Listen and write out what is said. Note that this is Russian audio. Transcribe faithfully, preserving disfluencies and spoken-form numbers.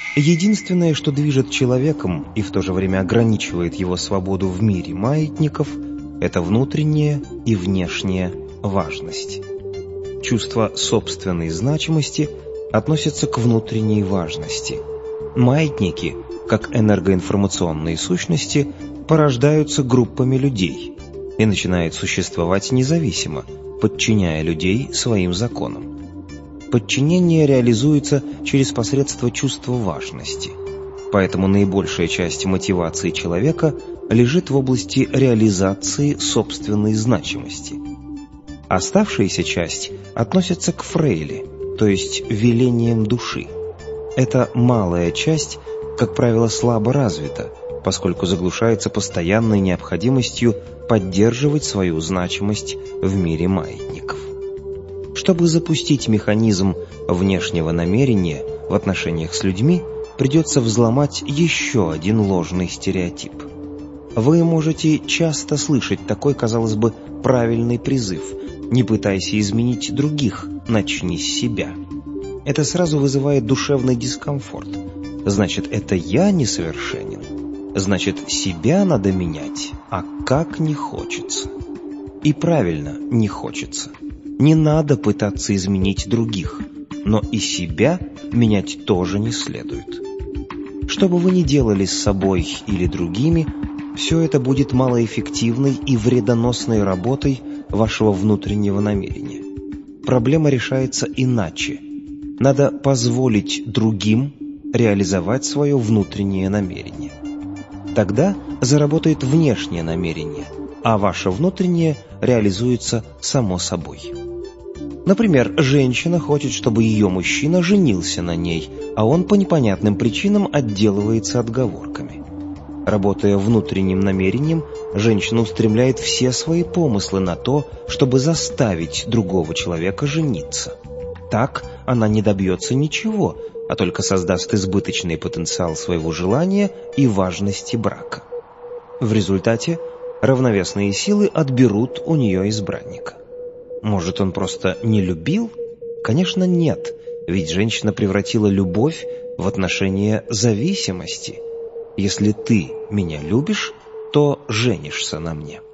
Единственное, что движет человеком и в то же время ограничивает его свободу в мире маятников, это внутренняя и внешняя важность. Чувство собственной значимости относится к внутренней важности. Маятники, как энергоинформационные сущности, порождаются группами людей и начинают существовать независимо, подчиняя людей своим законам. Подчинение реализуется через посредство чувства важности, поэтому наибольшая часть мотивации человека лежит в области реализации собственной значимости. Оставшаяся часть относится к фрейли, то есть велениям души. Эта малая часть, как правило, слабо развита, поскольку заглушается постоянной необходимостью поддерживать свою значимость в мире маятников. Чтобы запустить механизм внешнего намерения в отношениях с людьми, придется взломать еще один ложный стереотип. Вы можете часто слышать такой, казалось бы, правильный призыв: «Не пытайся изменить других, начни с себя». Это сразу вызывает душевный дискомфорт. Значит, это я несовершенен? Значит, себя надо менять, а как не хочется. И правильно, не хочется. Не надо пытаться изменить других, но и себя менять тоже не следует. Что бы вы ни делали с собой или другими, все это будет малоэффективной и вредоносной работой вашего внутреннего намерения. Проблема решается иначе. Надо позволить другим реализовать свое внутреннее намерение. Тогда заработает внешнее намерение, а ваше внутреннее реализуется само собой. Например, женщина хочет, чтобы ее мужчина женился на ней, а он по непонятным причинам отделывается отговорками. Работая внутренним намерением, женщина устремляет все свои помыслы на то, чтобы заставить другого человека жениться. Так она не добьется ничего, а только создаст избыточный потенциал своего желания и важности брака. В результате равновесные силы отберут у нее избранника. Может, он просто не любил? Конечно, нет, ведь женщина превратила любовь в отношение зависимости. Если ты меня любишь, то женишься на мне.